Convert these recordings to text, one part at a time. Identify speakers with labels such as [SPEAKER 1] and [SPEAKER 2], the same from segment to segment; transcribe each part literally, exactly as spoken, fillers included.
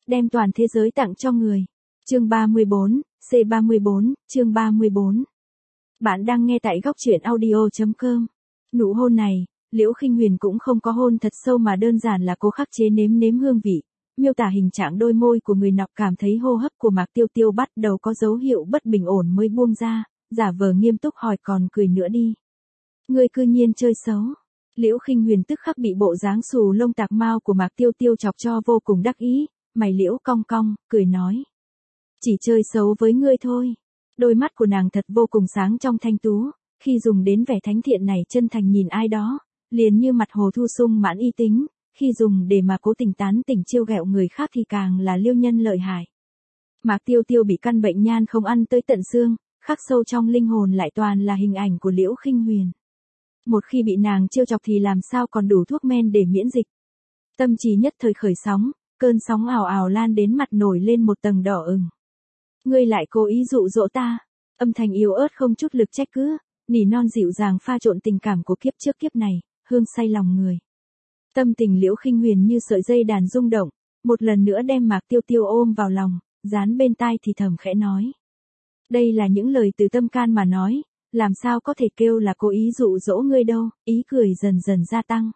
[SPEAKER 1] đem toàn thế giới tặng cho người. Chương ba mươi bốn, C ba mươi bốn, chương ba mươi bốn. Bạn đang nghe tại góc truyện audio chấm com. Nụ hôn này, Liễu Khinh Huyền cũng không có hôn thật sâu mà đơn giản là cô khắc chế nếm nếm hương vị, miêu tả hình trạng đôi môi của người nọ, cảm thấy hô hấp của Mạc Tiêu Tiêu bắt đầu có dấu hiệu bất bình ổn mới buông ra, giả vờ nghiêm túc hỏi còn cười nữa đi. Ngươi cư nhiên chơi xấu. Liễu Khinh Huyền tức khắc bị bộ dáng xù lông tạc mao của Mạc Tiêu Tiêu chọc cho vô cùng đắc ý, mày liễu cong cong, cười nói. Chỉ chơi xấu với ngươi thôi. Đôi mắt của nàng thật vô cùng sáng trong thanh tú, khi dùng đến vẻ thánh thiện này chân thành nhìn ai đó, liền như mặt hồ thu sung mãn y tính, khi dùng để mà cố tình tán tỉnh trêu ghẹo người khác thì càng là liêu nhân lợi hại. Mạc Tiêu Tiêu bị căn bệnh nhan không ăn tới tận xương, khắc sâu trong linh hồn lại toàn là hình ảnh của Liễu Khinh Huyền. Một khi bị nàng trêu chọc thì làm sao còn đủ thuốc men để miễn dịch. Tâm trí nhất thời khởi sóng, cơn sóng ào ào lan đến mặt nổi lên một tầng đỏ ửng. Ngươi lại cố ý dụ dỗ ta. Âm thanh yếu ớt không chút lực trách cứ, nỉ non dịu dàng pha trộn tình cảm của kiếp trước kiếp này, hương say lòng người. Tâm tình Liễu Khinh Huyền như sợi dây đàn rung động, một lần nữa đem Mạc Tiêu Tiêu ôm vào lòng, dán bên tai thì thầm khẽ nói. Đây là những lời từ tâm can mà nói, làm sao có thể kêu là cố ý dụ dỗ ngươi đâu, ý cười dần dần gia tăng.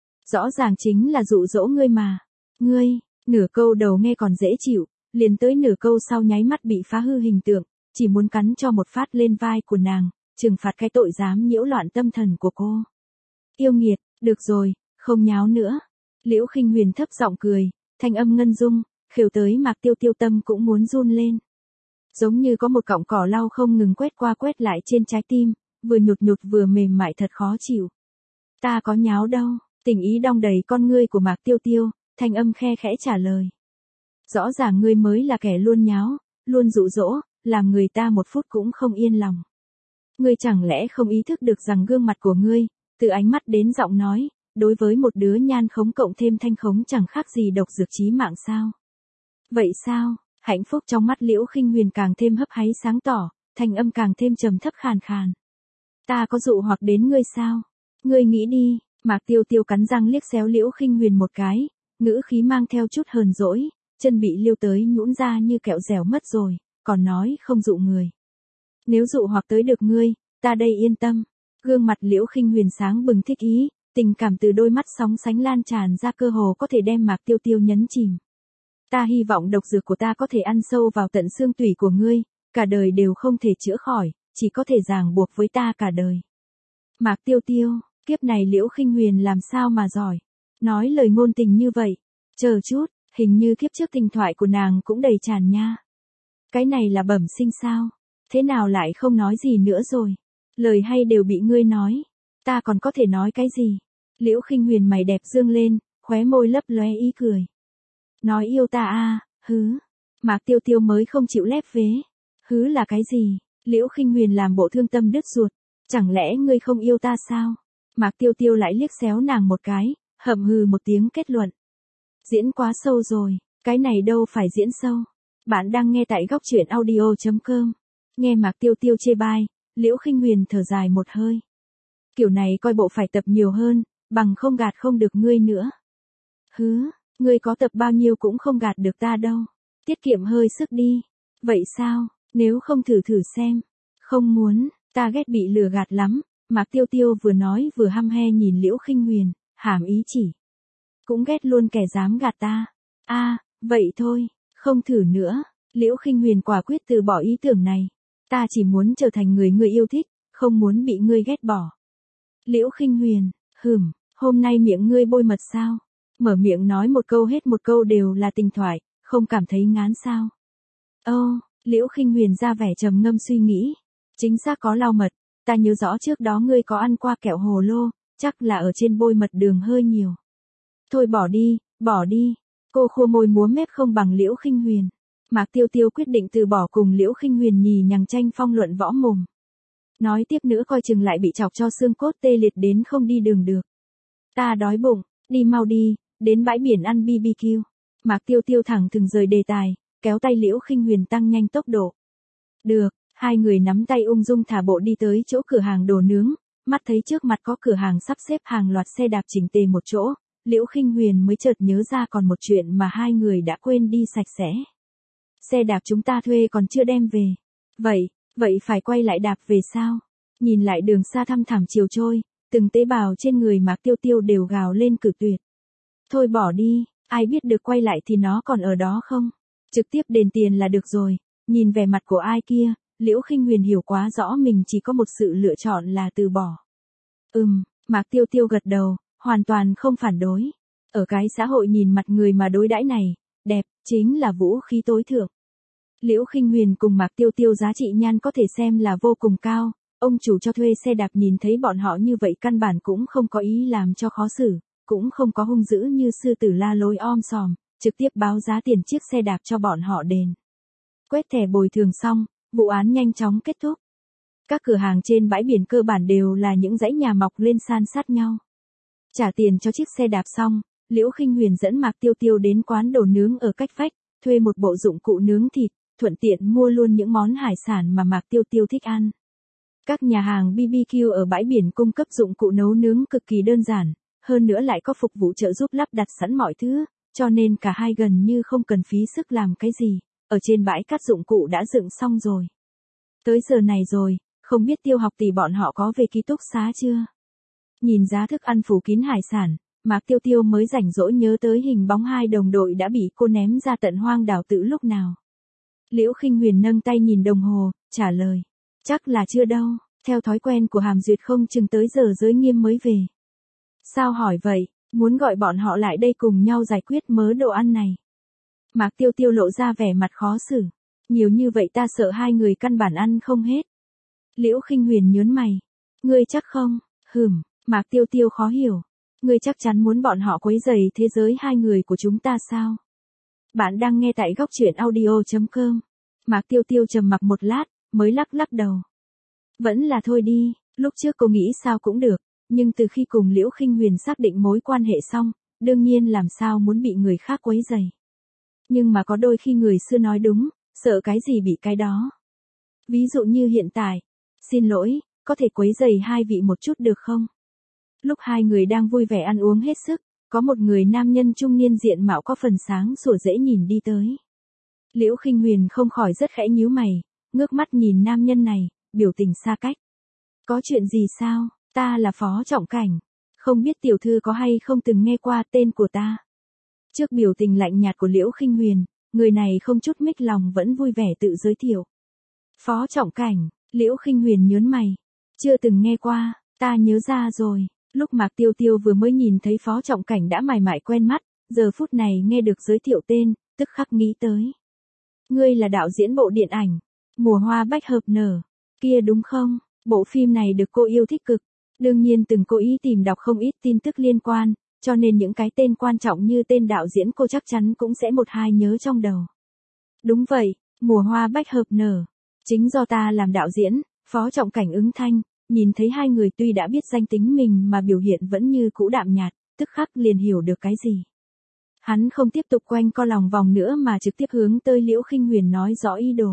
[SPEAKER 1] Rõ ràng chính là dụ dỗ ngươi mà. Ngươi, nửa câu đầu nghe còn dễ chịu, liền tới nửa câu sau nháy mắt bị phá hư hình tượng, chỉ muốn cắn cho một phát lên vai của nàng, trừng phạt cái tội dám nhiễu loạn tâm thần của cô. Yêu nghiệt, được rồi, không nháo nữa. Liễu Khinh Huyền thấp giọng cười, thanh âm ngân dung, khều tới Mạc Tiêu Tiêu tâm cũng muốn run lên. Giống như có một cọng cỏ lau không ngừng quét qua quét lại trên trái tim, vừa nhột nhột vừa mềm mại thật khó chịu. Ta có nháo đâu, tình ý đong đầy con ngươi của Mạc Tiêu Tiêu, thanh âm khe khẽ trả lời. Rõ ràng ngươi mới là kẻ luôn nháo, luôn dụ dỗ, làm người ta một phút cũng không yên lòng. Ngươi chẳng lẽ không ý thức được rằng gương mặt của ngươi, từ ánh mắt đến giọng nói, đối với một đứa nhan khống cộng thêm thanh khống chẳng khác gì độc dược chí mạng sao? Vậy sao? Hạnh phúc trong mắt Liễu Khinh Huyền càng thêm hấp háy sáng tỏ, thanh âm càng thêm trầm thấp khàn khàn. Ta có dụ hoặc đến ngươi sao? Ngươi nghĩ đi. Mạc Tiêu Tiêu cắn răng liếc xéo Liễu Khinh Huyền một cái, ngữ khí mang theo chút hờn dỗi, chân bị liêu tới nhũn ra như kẹo dẻo mất rồi, còn nói không dụ người. Nếu dụ hoặc tới được ngươi, ta đây yên tâm. Gương mặt Liễu Khinh Huyền sáng bừng thích ý, tình cảm từ đôi mắt sóng sánh lan tràn ra cơ hồ có thể đem Mạc Tiêu Tiêu nhấn chìm. Ta hy vọng độc dược của ta có thể ăn sâu vào tận xương tủy của ngươi, cả đời đều không thể chữa khỏi, chỉ có thể ràng buộc với ta cả đời. Mạc Tiêu Tiêu, kiếp này Liễu Khinh Huyền làm sao mà giỏi, nói lời ngôn tình như vậy. Chờ chút, hình như kiếp trước tình thoại của nàng cũng đầy tràn nha. Cái này là bẩm sinh sao? Thế nào lại không nói gì nữa rồi? Lời hay đều bị ngươi nói, ta còn có thể nói cái gì? Liễu Khinh Huyền mày đẹp dương lên, khóe môi lấp lóe ý cười. Nói yêu ta à, hứ. Mạc Tiêu Tiêu mới không chịu lép vế. Hứ là cái gì? Liễu Khinh Huyền làm bộ thương tâm đứt ruột. Chẳng lẽ ngươi không yêu ta sao? Mạc Tiêu Tiêu lại liếc xéo nàng một cái, hậm hừ một tiếng kết luận. Diễn quá sâu rồi, cái này đâu phải diễn sâu. Bạn đang nghe tại góc truyện audio chấm com. Nghe Mạc Tiêu Tiêu chê bai, Liễu Khinh Huyền thở dài một hơi. Kiểu này coi bộ phải tập nhiều hơn, bằng không gạt không được ngươi nữa. Hứ, ngươi có tập bao nhiêu cũng không gạt được ta đâu. Tiết kiệm hơi sức đi. Vậy sao, nếu không thử thử xem. Không muốn, ta ghét bị lừa gạt lắm. Mạc Tiêu Tiêu vừa nói vừa hăm he nhìn Liễu Khinh Huyền, hàm ý chỉ. Cũng ghét luôn kẻ dám gạt ta. A, à, vậy thôi, không thử nữa. Liễu Khinh Huyền quả quyết từ bỏ ý tưởng này. Ta chỉ muốn trở thành người ngươi yêu thích, không muốn bị ngươi ghét bỏ. Liễu Khinh Huyền, hừm, hôm nay miệng ngươi bôi mật sao? Mở miệng nói một câu hết một câu đều là tình thoại, không cảm thấy ngán sao? Ô, oh, Liễu Khinh Huyền ra vẻ trầm ngâm suy nghĩ. Chính xác có lau mật, ta nhớ rõ trước đó ngươi có ăn qua kẹo hồ lô, chắc là ở trên bôi mật đường hơi nhiều. Thôi bỏ đi, bỏ đi. Cô khua môi múa mép không bằng Liễu Khinh Huyền. Mạc Tiêu Tiêu quyết định từ bỏ cùng Liễu Khinh Huyền nhì nhằng tranh phong luận võ mồm. Nói tiếp nữa coi chừng lại bị chọc cho xương cốt tê liệt đến không đi đường được. Ta đói bụng, đi mau đi, đến bãi biển ăn bê bê kiu. Mạc Tiêu Tiêu thẳng thừng rời đề tài, kéo tay Liễu Khinh Huyền tăng nhanh tốc độ. Được, hai người nắm tay ung dung thả bộ đi tới chỗ cửa hàng đồ nướng, mắt thấy trước mặt có cửa hàng sắp xếp hàng loạt xe đạp chỉnh tề một chỗ, Liễu Khinh Huyền mới chợt nhớ ra còn một chuyện mà hai người đã quên đi sạch sẽ. Xe đạp chúng ta thuê còn chưa đem về. Vậy, vậy phải quay lại đạp về sao? Nhìn lại đường xa thăm thẳm chiều trôi, từng tế bào trên người Mạc Tiêu Tiêu đều gào lên cự tuyệt. Thôi bỏ đi, ai biết được quay lại thì nó còn ở đó không? Trực tiếp đền tiền là được rồi. Nhìn vẻ mặt của ai kia, Liễu Khinh Huyền hiểu quá rõ mình chỉ có một sự lựa chọn là từ bỏ. Ừm, Mạc Tiêu Tiêu gật đầu, hoàn toàn không phản đối. Ở cái xã hội nhìn mặt người mà đối đãi này, đẹp, chính là vũ khí tối thượng. Liễu Khinh Huyền cùng Mạc Tiêu Tiêu giá trị nhan có thể xem là vô cùng cao, ông chủ cho thuê xe đạp nhìn thấy bọn họ như vậy căn bản cũng không có ý làm cho khó xử, cũng không có hung dữ như sư tử la lối om sòm, trực tiếp báo giá tiền chiếc xe đạp cho bọn họ đền. Quét thẻ bồi thường xong, vụ án nhanh chóng kết thúc. Các cửa hàng trên bãi biển cơ bản đều là những dãy nhà mọc lên san sát nhau. Trả tiền cho chiếc xe đạp xong, Liễu Khinh Huyền dẫn Mạc Tiêu Tiêu đến quán đồ nướng ở cách vách, thuê một bộ dụng cụ nướng thịt, thuận tiện mua luôn những món hải sản mà Mạc Tiêu Tiêu thích ăn. Các nhà hàng bê bê kiu ở bãi biển cung cấp dụng cụ nấu nướng cực kỳ đơn giản, hơn nữa lại có phục vụ trợ giúp lắp đặt sẵn mọi thứ, cho nên cả hai gần như không cần phí sức làm cái gì, ở trên bãi cát dụng cụ đã dựng xong rồi. Tới giờ này rồi, không biết Tiêu Học Tỷ bọn họ có về ký túc xá chưa? Nhìn giá thức ăn phủ kín hải sản, Mạc Tiêu Tiêu mới rảnh rỗi nhớ tới hình bóng hai đồng đội đã bị cô ném ra tận hoang đảo tự lúc nào. Liễu Khinh Huyền nâng tay nhìn đồng hồ, trả lời. Chắc là chưa đâu, theo thói quen của Hàm Duyệt không chừng tới giờ Giới Nghiêm mới về. Sao hỏi vậy, muốn gọi bọn họ lại đây cùng nhau giải quyết mớ đồ ăn này. Mạc Tiêu Tiêu lộ ra vẻ mặt khó xử. Nhiều như vậy ta sợ hai người căn bản ăn không hết. Liễu Khinh Huyền nhớn mày. Ngươi chắc không? Hừm, Mạc Tiêu Tiêu khó hiểu. Ngươi chắc chắn muốn bọn họ quấy rầy thế giới hai người của chúng ta sao? Bạn đang nghe tại góc truyện audio chấm com. Mạc Tiêu Tiêu trầm mặc một lát, mới lắc lắc đầu. Vẫn là thôi đi, lúc trước cô nghĩ sao cũng được, nhưng từ khi cùng Liễu Khinh Huyền xác định mối quan hệ xong, đương nhiên làm sao muốn bị người khác quấy rầy. Nhưng mà có đôi khi người xưa nói đúng, sợ cái gì bị cái đó. Ví dụ như hiện tại, xin lỗi, có thể quấy rầy hai vị một chút được không? Lúc hai người đang vui vẻ ăn uống hết sức, có một người nam nhân trung niên diện mạo có phần sáng sủa dễ nhìn đi tới. Liễu Khinh Huyền không khỏi rất khẽ nhíu mày, ngước mắt nhìn nam nhân này, biểu tình xa cách. Có chuyện gì sao? Ta là Phó Trọng Cảnh. Không biết tiểu thư có hay không từng nghe qua tên của ta? Trước biểu tình lạnh nhạt của Liễu Khinh Huyền, người này không chút mích lòng vẫn vui vẻ tự giới thiệu. Phó Trọng Cảnh, Liễu Khinh Huyền nhớn mày. Chưa từng nghe qua, ta nhớ ra rồi. Lúc Mạc Tiêu Tiêu vừa mới nhìn thấy Phó Trọng Cảnh đã mải mải quen mắt, giờ phút này nghe được giới thiệu tên, tức khắc nghĩ tới. Ngươi là đạo diễn bộ điện ảnh, Mùa Hoa Bách Hợp Nở, kia đúng không? Bộ phim này được cô yêu thích cực, đương nhiên từng cố ý tìm đọc không ít tin tức liên quan, cho nên những cái tên quan trọng như tên đạo diễn cô chắc chắn cũng sẽ một hai nhớ trong đầu. Đúng vậy, Mùa Hoa Bách Hợp Nở, chính do ta làm đạo diễn, Phó Trọng Cảnh ứng thanh, nhìn thấy hai người tuy đã biết danh tính mình mà biểu hiện vẫn như cũ đạm nhạt, tức khắc liền hiểu được cái gì. Hắn không tiếp tục quanh co lòng vòng nữa mà trực tiếp hướng tới Liễu Khinh Huyền nói rõ ý đồ.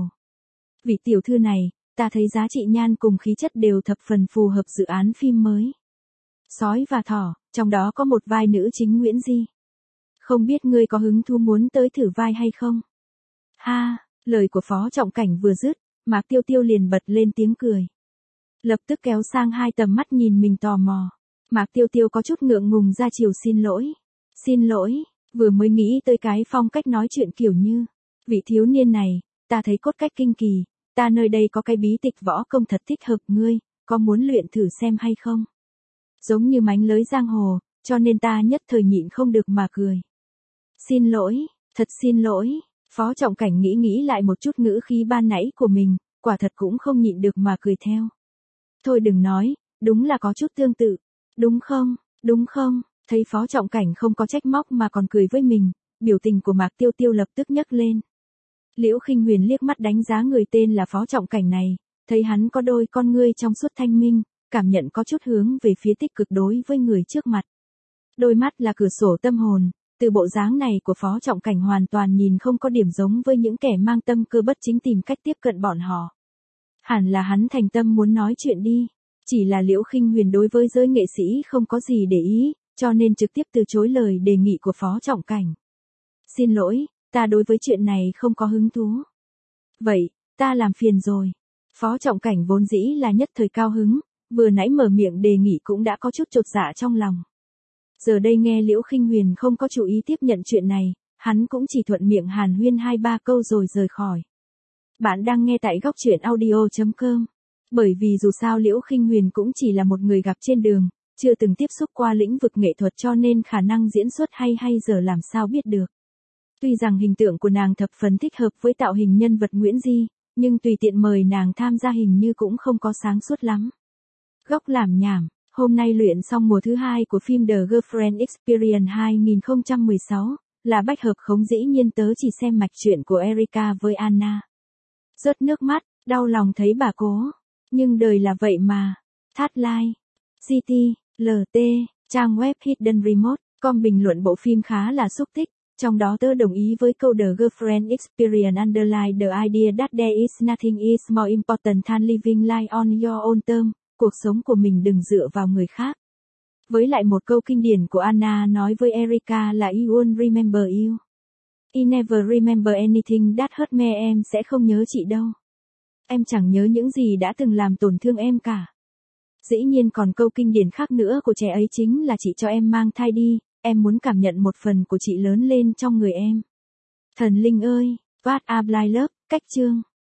[SPEAKER 1] Vị tiểu thư này, ta thấy giá trị nhan cùng khí chất đều thập phần phù hợp dự án phim mới. Sói và Thỏ, trong đó có một vai nữ chính Nguyễn Di. Không biết ngươi có hứng thú muốn tới thử vai hay không? Ha, lời của Phó Trọng Cảnh vừa dứt, Mạc Tiêu Tiêu liền bật lên tiếng cười. Lập tức kéo sang hai tầm mắt nhìn mình tò mò. Mạc Tiêu Tiêu có chút ngượng ngùng ra chiều xin lỗi. Xin lỗi, vừa mới nghĩ tới cái phong cách nói chuyện kiểu như. Vị thiếu niên này, ta thấy cốt cách kinh kỳ, ta nơi đây có cái bí tịch võ công thật thích hợp ngươi, có muốn luyện thử xem hay không? Giống như mánh lới giang hồ, cho nên ta nhất thời nhịn không được mà cười. Xin lỗi, thật xin lỗi, Phó Trọng Cảnh nghĩ nghĩ lại một chút ngữ khí ban nãy của mình, quả thật cũng không nhịn được mà cười theo. Thôi đừng nói, đúng là có chút tương tự, đúng không, đúng không, thấy Phó Trọng Cảnh không có trách móc mà còn cười với mình, biểu tình của Mạc Tiêu Tiêu lập tức nhấc lên. Liễu Khinh Huyền liếc mắt đánh giá người tên là Phó Trọng Cảnh này, thấy hắn có đôi con ngươi trong suốt thanh minh, cảm nhận có chút hướng về phía tích cực đối với người trước mặt. Đôi mắt là cửa sổ tâm hồn, từ bộ dáng này của Phó Trọng Cảnh hoàn toàn nhìn không có điểm giống với những kẻ mang tâm cơ bất chính tìm cách tiếp cận bọn họ. Hẳn là hắn thành tâm muốn nói chuyện đi, chỉ là Liễu Khinh Huyền đối với giới nghệ sĩ không có gì để ý, cho nên trực tiếp từ chối lời đề nghị của Phó Trọng Cảnh. Xin lỗi, ta đối với chuyện này không có hứng thú. Vậy, ta làm phiền rồi. Phó Trọng Cảnh vốn dĩ là nhất thời cao hứng, vừa nãy mở miệng đề nghị cũng đã có chút chột dạ trong lòng. Giờ đây nghe Liễu Khinh Huyền không có chủ ý tiếp nhận chuyện này, hắn cũng chỉ thuận miệng hàn huyên hai ba câu rồi rời khỏi. Bạn đang nghe tại góc truyện audio chấm com. Bởi vì dù sao Liễu Khinh Huyền cũng chỉ là một người gặp trên đường, chưa từng tiếp xúc qua lĩnh vực nghệ thuật cho nên khả năng diễn xuất hay hay giờ làm sao biết được. Tuy rằng hình tượng của nàng thập phần thích hợp với tạo hình nhân vật Nguyễn Di, nhưng tùy tiện mời nàng tham gia hình như cũng không có sáng suốt lắm. Góc làm nhảm, hôm nay luyện xong mùa thứ hai của phim The Girlfriend Experience hai không một sáu, là bách hợp khống dĩ nhiên tớ chỉ xem mạch truyện của Erika với Anna. Rớt nước mắt, đau lòng thấy bà cố. Nhưng đời là vậy mà. Thátline, giê tê, lờ tê, trang web Hidden Remote, com bình luận bộ phim khá là xúc tích. Trong đó tớ đồng ý với câu The Girlfriend Experience underline the idea that there is nothing is more important than living life on your own terms. Cuộc sống của mình đừng dựa vào người khác. Với lại một câu kinh điển của Anna nói với Erika là I won't remember you. I never remember anything that hurt me, em sẽ không nhớ chị đâu. Em chẳng nhớ những gì đã từng làm tổn thương em cả. Dĩ nhiên còn câu kinh điển khác nữa của trẻ ấy chính là chị cho em mang thai đi, em muốn cảm nhận một phần của chị lớn lên trong người em. Thần linh ơi, what a blind love, cách chương.